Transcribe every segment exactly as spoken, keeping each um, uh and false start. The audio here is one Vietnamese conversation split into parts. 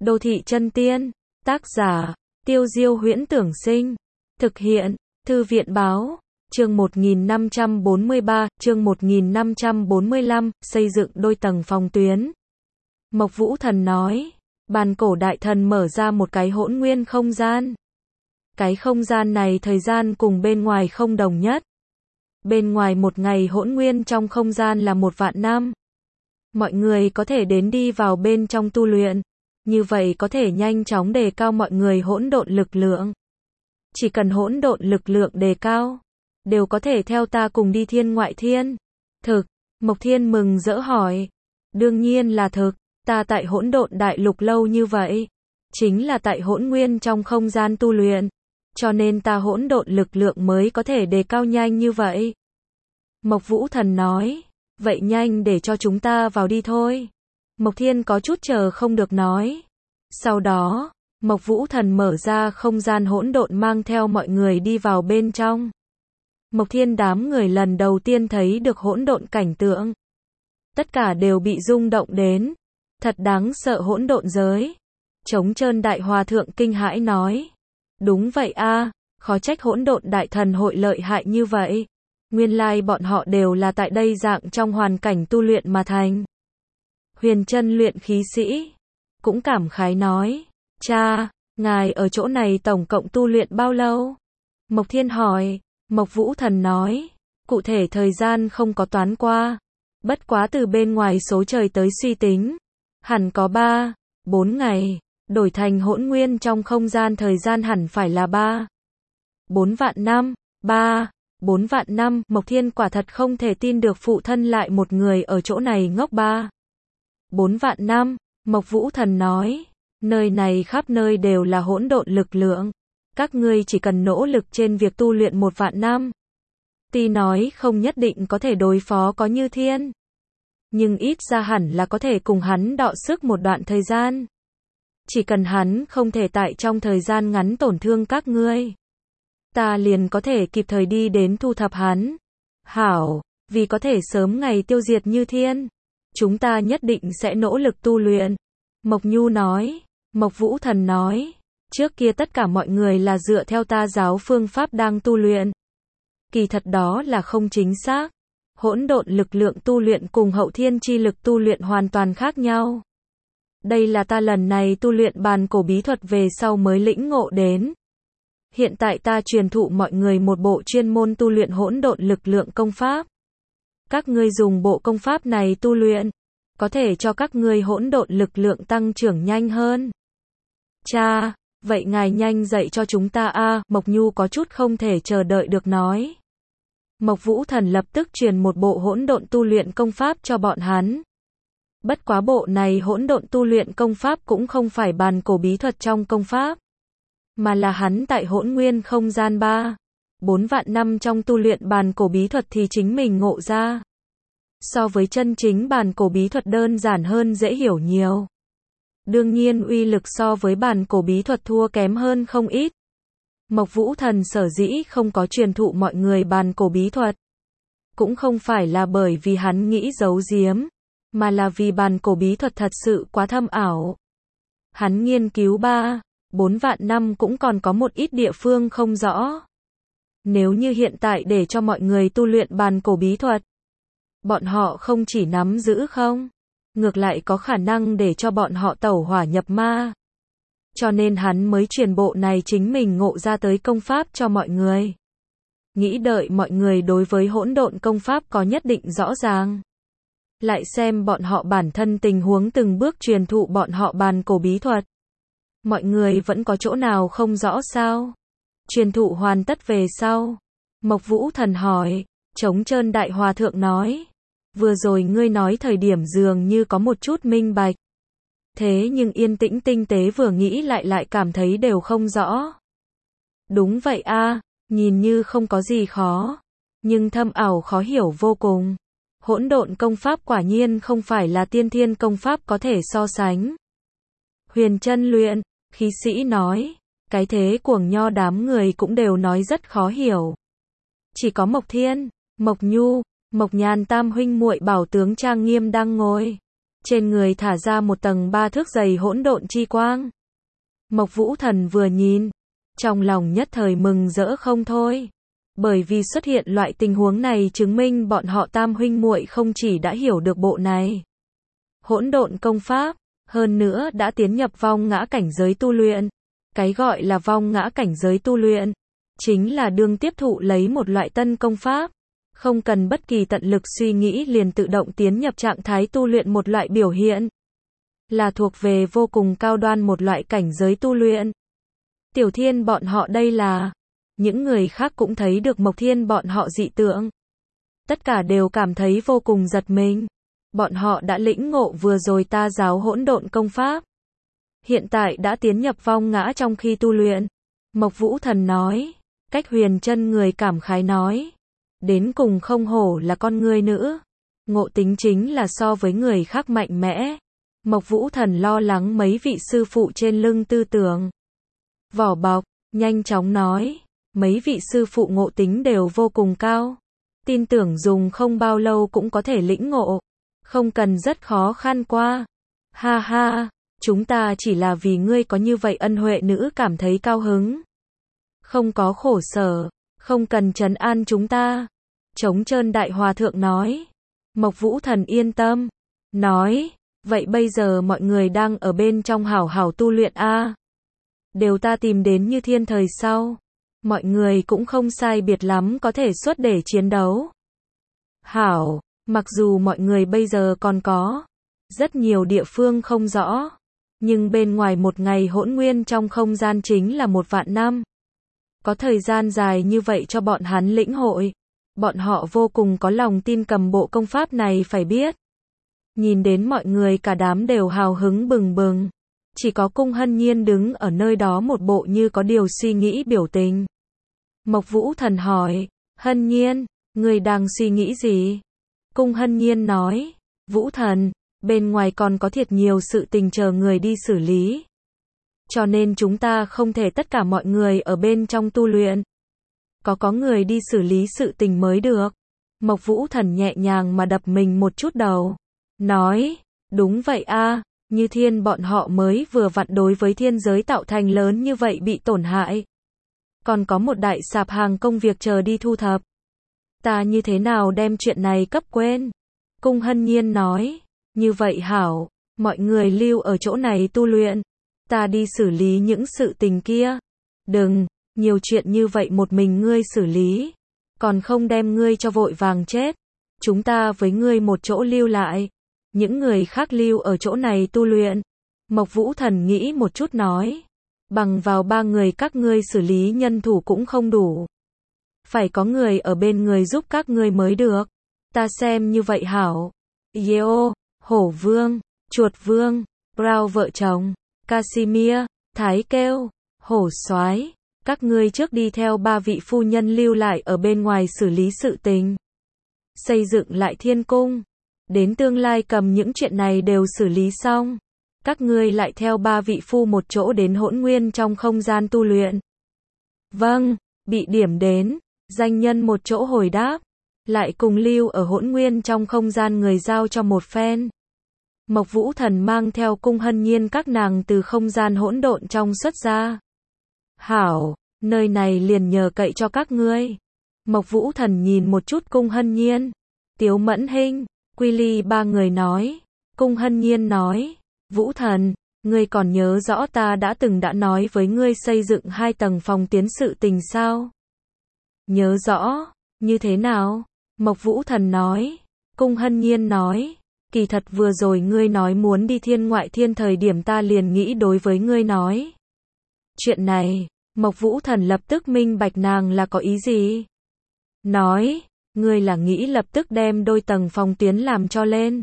Đô thị chân tiên, tác giả, Tiêu Diêu Huyễn Tưởng Sinh, thực hiện, Thư viện Báo, chương một nghìn năm trăm bốn mươi ba, chương một nghìn năm trăm bốn mươi lăm, xây dựng đôi tầng phòng tuyến. Mộc Vũ Thần nói, bàn cổ đại thần mở ra một cái hỗn nguyên không gian. Cái không gian này thời gian cùng bên ngoài không đồng nhất. Bên ngoài một ngày hỗn nguyên trong không gian là một vạn năm. Mọi người có thể đến đi vào bên trong tu luyện. Như vậy có thể nhanh chóng đề cao mọi người hỗn độn lực lượng. Chỉ cần hỗn độn lực lượng đề cao, đều có thể theo ta cùng đi thiên ngoại thiên. Thực, Mộc Thiên mừng rỡ hỏi. Đương nhiên là thực, ta tại hỗn độn đại lục lâu như vậy. Chính là tại hỗn nguyên trong không gian tu luyện. Cho nên ta hỗn độn lực lượng mới có thể đề cao nhanh như vậy. Mộc Vũ Thần nói, vậy nhanh để cho chúng ta vào đi thôi. Mộc Thiên có chút chờ không được nói. Sau đó, Mộc Vũ Thần mở ra không gian hỗn độn mang theo mọi người đi vào bên trong. Mộc Thiên đám người lần đầu tiên thấy được hỗn độn cảnh tượng. Tất cả đều bị rung động đến. Thật đáng sợ hỗn độn giới. Trống Trơn Đại Hòa Thượng kinh hãi nói. Đúng vậy a, khó trách hỗn độn đại thần hội lợi hại như vậy. Nguyên lai bọn họ đều là tại đây dạng trong hoàn cảnh tu luyện mà thành. Huyền Chân luyện khí sĩ cũng cảm khái nói, cha, ngài ở chỗ này tổng cộng tu luyện bao lâu? Mộc Thiên hỏi. Mộc Vũ Thần nói, cụ thể thời gian không có toán qua, bất quá từ bên ngoài số trời tới suy tính, hẳn có ba, bốn ngày, đổi thành hỗn nguyên trong không gian thời gian hẳn phải là ba, bốn vạn năm, ba, bốn vạn năm. Mộc Thiên quả thật không thể tin được phụ thân lại một người ở chỗ này ngốc ba, bốn vạn năm. Mộc Vũ Thần nói, nơi này khắp nơi đều là hỗn độn lực lượng. Các ngươi chỉ cần nỗ lực trên việc tu luyện một vạn năm. Tuy nói không nhất định có thể đối phó có Như Thiên. Nhưng ít ra hẳn là có thể cùng hắn đọ sức một đoạn thời gian. Chỉ cần hắn không thể tại trong thời gian ngắn tổn thương các ngươi. Ta liền có thể kịp thời đi đến thu thập hắn. Hảo, vì có thể sớm ngày tiêu diệt Như Thiên. Chúng ta nhất định sẽ nỗ lực tu luyện. Mộc Nhu nói. Mộc Vũ Thần nói. Trước kia tất cả mọi người là dựa theo ta giáo phương pháp đang tu luyện. Kỳ thật đó là không chính xác. Hỗn độn lực lượng tu luyện cùng hậu thiên chi lực tu luyện hoàn toàn khác nhau. Đây là ta lần này tu luyện bàn cổ bí thuật về sau mới lĩnh ngộ đến. Hiện tại ta truyền thụ mọi người một bộ chuyên môn tu luyện hỗn độn lực lượng công pháp. Các ngươi dùng bộ công pháp này tu luyện, có thể cho các ngươi hỗn độn lực lượng tăng trưởng nhanh hơn. Cha, vậy ngài nhanh dạy cho chúng ta a, Mộc Nhu có chút không thể chờ đợi được nói. Mộc Vũ Thần lập tức truyền một bộ hỗn độn tu luyện công pháp cho bọn hắn. Bất quá bộ này hỗn độn tu luyện công pháp cũng không phải bàn cổ bí thuật trong công pháp, mà là hắn tại hỗn nguyên không gian ba, bốn vạn năm trong tu luyện bàn cổ bí thuật thì chính mình ngộ ra. So với chân chính bàn cổ bí thuật đơn giản hơn dễ hiểu nhiều. Đương nhiên uy lực so với bàn cổ bí thuật thua kém hơn không ít. Mộc Vũ Thần sở dĩ không có truyền thụ mọi người bàn cổ bí thuật. Cũng không phải là bởi vì hắn nghĩ giấu giếm, mà là vì bàn cổ bí thuật thật sự quá thâm ảo. Hắn nghiên cứu ba, bốn vạn năm cũng còn có một ít địa phương không rõ. Nếu như hiện tại để cho mọi người tu luyện bàn cổ bí thuật, bọn họ không chỉ nắm giữ không, ngược lại có khả năng để cho bọn họ tẩu hỏa nhập ma. Cho nên hắn mới truyền bộ này chính mình ngộ ra tới công pháp cho mọi người. Nghĩ đợi mọi người đối với hỗn độn công pháp có nhất định rõ ràng. Lại xem bọn họ bản thân tình huống từng bước truyền thụ bọn họ bàn cổ bí thuật. Mọi người vẫn có chỗ nào không rõ sao? Truyền thụ hoàn tất về sau. Mộc Vũ Thần hỏi. Trống Trơn Đại Hòa Thượng nói. Vừa rồi ngươi nói thời điểm dường như có một chút minh bạch. Thế nhưng yên tĩnh tinh tế vừa nghĩ lại lại cảm thấy đều không rõ. Đúng vậy a, nhìn như không có gì khó, nhưng thâm ảo khó hiểu vô cùng. Hỗn độn công pháp quả nhiên không phải là tiên thiên công pháp có thể so sánh. Huyền Chân luyện, khí sĩ nói, cái thế cuồng nho đám người cũng đều nói rất khó hiểu. Chỉ có Mộc Thiên, Mộc Nhu, Mộc Nhàn tam huynh muội bảo tướng trang nghiêm đang ngồi. trên người thả ra một tầng ba thước dày hỗn độn chi quang. Mộc Vũ Thần vừa nhìn, trong lòng nhất thời mừng rỡ không thôi. Bởi vì xuất hiện loại tình huống này chứng minh bọn họ tam huynh muội không chỉ đã hiểu được bộ này hỗn độn công pháp, hơn nữa đã tiến nhập vong ngã cảnh giới tu luyện. Cái gọi là vong ngã cảnh giới tu luyện, chính là đương tiếp thụ lấy một loại tân công pháp, không cần bất kỳ tận lực suy nghĩ liền tự động tiến nhập trạng thái tu luyện một loại biểu hiện. Là thuộc về vô cùng cao đoan một loại cảnh giới tu luyện. Tiểu Thiên bọn họ đây là, những người khác cũng thấy được Mộc Thiên bọn họ dị tượng. Tất cả đều cảm thấy vô cùng giật mình. Bọn họ đã lĩnh ngộ vừa rồi ta giáo hỗn độn công pháp. Hiện tại đã tiến nhập vong ngã trong khi tu luyện. Mộc Vũ Thần nói, Cách Huyền Chân người cảm khái nói. Đến cùng không hổ là con người nữ. Ngộ tính chính là so với người khác mạnh mẽ. Mộc Vũ Thần lo lắng mấy vị sư phụ trên lưng tư tưởng. Vỏ bọc, nhanh chóng nói. Mấy vị sư phụ ngộ tính đều vô cùng cao. Tin tưởng dùng không bao lâu cũng có thể lĩnh ngộ. Không cần rất khó khăn qua. Ha ha, chúng ta chỉ là vì ngươi có như vậy ân huệ nữ cảm thấy cao hứng. Không có khổ sở, không cần trấn an chúng ta. Trống Trơn Đại Hòa Thượng nói. Mộc Vũ Thần yên tâm. Nói, vậy bây giờ mọi người đang ở bên trong hảo hảo tu luyện a. Đều ta tìm đến Như Thiên thời sau. Mọi người cũng không sai biệt lắm có thể xuất để chiến đấu. Hảo, mặc dù mọi người bây giờ còn có rất nhiều địa phương không rõ, nhưng bên ngoài một ngày hỗn nguyên trong không gian chính là một vạn năm. Có thời gian dài như vậy cho bọn hắn lĩnh hội. Bọn họ vô cùng có lòng tin cầm bộ công pháp này phải biết. Nhìn đến mọi người cả đám đều hào hứng bừng bừng. Chỉ có Cung Hân Nhiên đứng ở nơi đó một bộ như có điều suy nghĩ biểu tình. Mộc Vũ Thần hỏi, Hân Nhiên, người đang suy nghĩ gì? Cung Hân Nhiên nói, Vũ Thần, bên ngoài còn có thiệt nhiều sự tình chờ người đi xử lý. Cho nên chúng ta không thể tất cả mọi người ở bên trong tu luyện. Có có người đi xử lý sự tình mới được. Mộc Vũ Thần nhẹ nhàng mà đập mình một chút đầu. Nói, đúng vậy a, Như Thiên bọn họ mới vừa vặn đối với thiên giới tạo thành lớn như vậy bị tổn hại. Còn có một đại sạp hàng công việc chờ đi thu thập. Ta như thế nào đem chuyện này cấp quên? Cung Hân Nhiên nói, như vậy hảo, mọi người lưu ở chỗ này tu luyện. Ta đi xử lý những sự tình kia. Đừng, nhiều chuyện như vậy một mình ngươi xử lý. Còn không đem ngươi cho vội vàng chết. Chúng ta với ngươi một chỗ lưu lại. Những người khác lưu ở chỗ này tu luyện. Mộc Vũ Thần nghĩ một chút nói. Bằng vào ba người các ngươi xử lý nhân thủ cũng không đủ. Phải có người ở bên người giúp các ngươi mới được. Ta xem như vậy hảo. Yeo, Hổ Vương, Chuột Vương, Brown vợ chồng, Casimir, Thái Kêu, Hổ Soái, các ngươi trước đi theo ba vị phu nhân lưu lại ở bên ngoài xử lý sự tình. Xây dựng lại thiên cung. Đến tương lai cầm những chuyện này đều xử lý xong. Các ngươi lại theo ba vị phu một chỗ đến hỗn nguyên trong không gian tu luyện. Vâng, bị điểm đến. Danh nhân một chỗ hồi đáp. Lại cùng lưu ở hỗn nguyên trong không gian người giao cho một phen. Mộc Vũ Thần mang theo Cung Hân Nhiên các nàng từ không gian hỗn độn trong xuất ra. Hảo, nơi này liền nhờ cậy cho các ngươi. Mộc Vũ Thần nhìn một chút Cung Hân Nhiên. Tiếu Mẫn Hinh, Quy Ly ba người nói. Cung Hân Nhiên nói, Vũ Thần, ngươi còn nhớ rõ ta đã từng đã nói với ngươi xây dựng hai tầng phòng tiến sự tình sao? Nhớ rõ, như thế nào? Mộc Vũ Thần nói. Cung Hân Nhiên nói, kỳ thật vừa rồi ngươi nói muốn đi thiên ngoại thiên thời điểm ta liền nghĩ đối với ngươi nói. Chuyện này, Mộc Vũ Thần lập tức minh bạch nàng là có ý gì? Nói, ngươi là nghĩ lập tức đem đôi tầng phòng tuyến làm cho lên.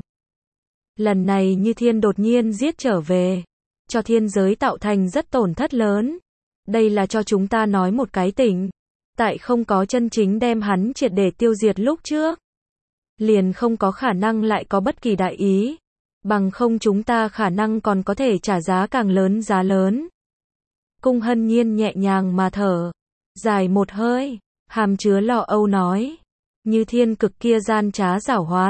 Lần này Như Thiên đột nhiên giết trở về, cho thiên giới tạo thành rất tổn thất lớn. Đây là cho chúng ta nói một cái tỉnh. Tại không có chân chính đem hắn triệt để tiêu diệt lúc trước. Liền không có khả năng lại có bất kỳ đại ý. Bằng không chúng ta khả năng còn có thể trả giá càng lớn giá lớn. Cung Hân Nhiên nhẹ nhàng mà thở. Dài một hơi, hàm chứa lo âu nói. Như Thiên cực kia gian trá giảo hoạt.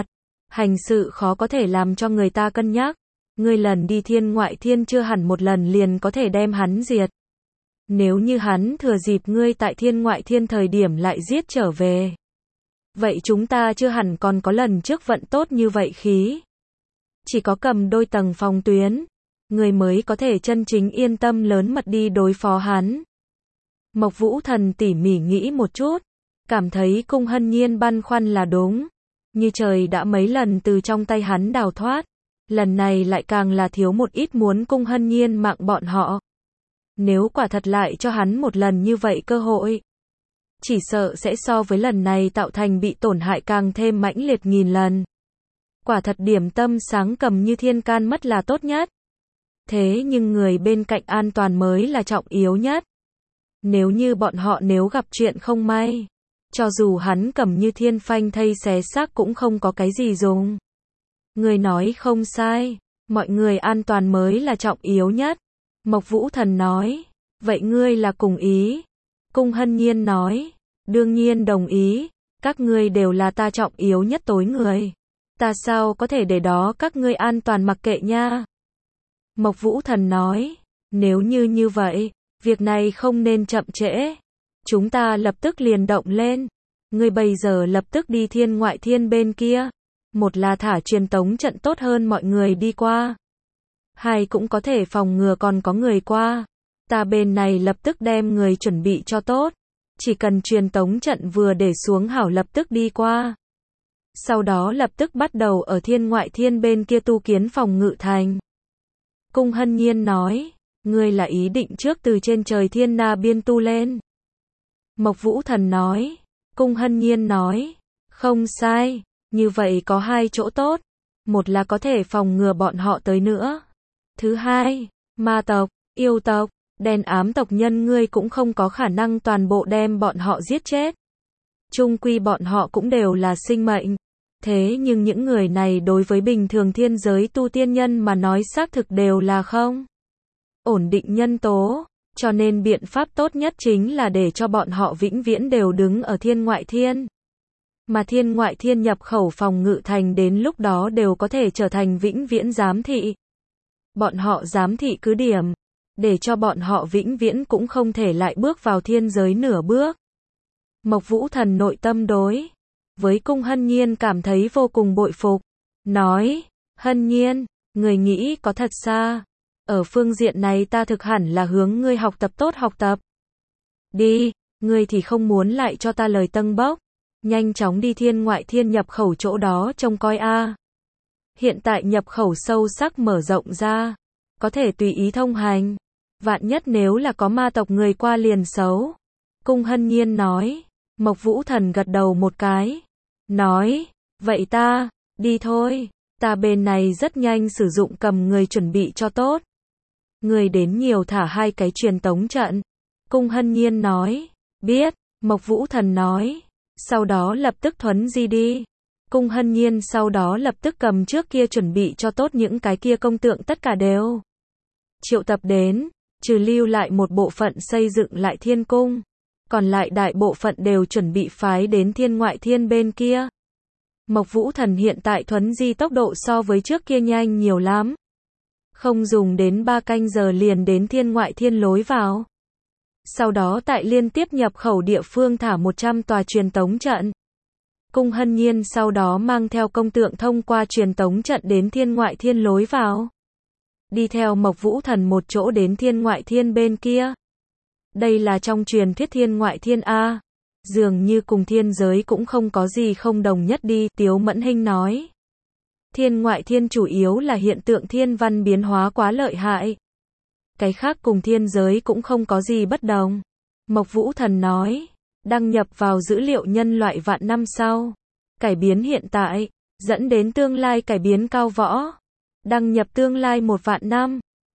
Hành sự khó có thể làm cho người ta cân nhắc. Ngươi lần đi thiên ngoại thiên chưa hẳn một lần liền có thể đem hắn diệt. Nếu như hắn thừa dịp ngươi tại thiên ngoại thiên thời điểm lại giết trở về. Vậy chúng ta chưa hẳn còn có lần trước vận tốt như vậy khí. Chỉ có cầm đôi tầng phòng tuyến, người mới có thể chân chính yên tâm lớn mật đi đối phó hắn. Mộc Vũ Thần tỉ mỉ nghĩ một chút, cảm thấy Cung Hân Nhiên băn khoăn là đúng. Như trời đã mấy lần từ trong tay hắn đào thoát, lần này lại càng là thiếu một ít muốn Cung Hân Nhiên mạng bọn họ. Nếu quả thật lại cho hắn một lần như vậy cơ hội, chỉ sợ sẽ so với lần này tạo thành bị tổn hại càng thêm mãnh liệt nghìn lần. Quả thật điểm tâm sáng cầm như thiên can mất là tốt nhất. Thế nhưng người bên cạnh an toàn mới là trọng yếu nhất. Nếu như bọn họ nếu gặp chuyện không may, cho dù hắn cầm như thiên phanh thây xé xác cũng không có cái gì dùng. Người nói không sai, mọi người an toàn mới là trọng yếu nhất. Mộc Vũ Thần nói, vậy ngươi là cùng ý. Cung Hân Nhiên nói, đương nhiên đồng ý, các ngươi đều là ta trọng yếu nhất tối người. Ta sao có thể để đó các ngươi an toàn mặc kệ nha. Mộc Vũ Thần nói, nếu như như vậy, việc này không nên chậm trễ. Chúng ta lập tức liền động lên. Ngươi bây giờ lập tức đi thiên ngoại thiên bên kia. Một là thả truyền tống trận tốt hơn mọi người đi qua. Hai cũng có thể phòng ngừa còn có người qua. Ta bên này lập tức đem người chuẩn bị cho tốt. Chỉ cần truyền tống trận vừa để xuống hảo lập tức đi qua. Sau đó lập tức bắt đầu ở thiên ngoại thiên bên kia tu kiến phòng ngự thành. Cung Hân Nhiên nói, ngươi là ý định trước từ trên trời thiên na biên tu lên. Mộc Vũ Thần nói, Cung Hân Nhiên nói, không sai, như vậy có hai chỗ tốt. Một là có thể phòng ngừa bọn họ tới nữa. Thứ hai, ma tộc, yêu tộc, đen ám tộc nhân ngươi cũng không có khả năng toàn bộ đem bọn họ giết chết. Chung quy bọn họ cũng đều là sinh mệnh. Thế nhưng những người này đối với bình thường thiên giới tu tiên nhân mà nói xác thực đều là không ổn định nhân tố. Cho nên biện pháp tốt nhất chính là để cho bọn họ vĩnh viễn đều đứng ở thiên ngoại thiên. Mà thiên ngoại thiên nhập khẩu phòng ngự thành đến lúc đó đều có thể trở thành vĩnh viễn giám thị. Bọn họ giám thị cứ điểm, để cho bọn họ vĩnh viễn cũng không thể lại bước vào thiên giới nửa bước. Mộc Vũ Thần nội tâm đối với Cung Hân Nhiên cảm thấy vô cùng bội phục. Nói, Hân Nhiên, người nghĩ có thật xa. Ở phương diện này ta thực hẳn là hướng ngươi học tập tốt học tập. Đi, ngươi thì không muốn lại cho ta lời tân bốc. Nhanh chóng đi thiên ngoại thiên nhập khẩu chỗ đó trông coi a. Hiện tại nhập khẩu sâu sắc mở rộng ra. Có thể tùy ý thông hành. Vạn nhất nếu là có ma tộc người qua liền xấu. Cung Hân Nhiên nói. Mộc Vũ Thần gật đầu một cái. Nói, vậy ta, đi thôi. Ta bên này rất nhanh sử dụng cầm người chuẩn bị cho tốt. Người đến nhiều thả hai cái truyền tống trận. Cung Hân Nhiên nói. Biết, Mộc Vũ Thần nói. Sau đó lập tức thuấn di đi. Cung Hân Nhiên sau đó lập tức cầm trước kia chuẩn bị cho tốt những cái kia công tượng tất cả đều triệu tập đến, trừ lưu lại một bộ phận xây dựng lại thiên cung. Còn lại đại bộ phận đều chuẩn bị phái đến thiên ngoại thiên bên kia. Mộc Vũ Thần hiện tại thuấn di tốc độ so với trước kia nhanh nhiều lắm. Không dùng đến ba canh giờ liền đến thiên ngoại thiên lối vào. Sau đó tại liên tiếp nhập khẩu địa phương thả một trăm tòa truyền tống trận. Cung Hân Nhiên sau đó mang theo công tượng thông qua truyền tống trận đến thiên ngoại thiên lối vào. Đi theo Mộc Vũ Thần một chỗ đến thiên ngoại thiên bên kia. Đây là trong truyền thuyết thiên ngoại thiên A. Dường như cùng thiên giới cũng không có gì không đồng nhất đi, Tiếu Mẫn Hinh nói. Thiên ngoại thiên chủ yếu là hiện tượng thiên văn biến hóa quá lợi hại. Cái khác cùng thiên giới cũng không có gì bất đồng. Mộc Vũ Thần nói, đăng nhập vào dữ liệu nhân loại vạn năm sau. Cải biến hiện tại, dẫn đến tương lai cải biến cao võ. Đăng nhập tương lai một vạn năm.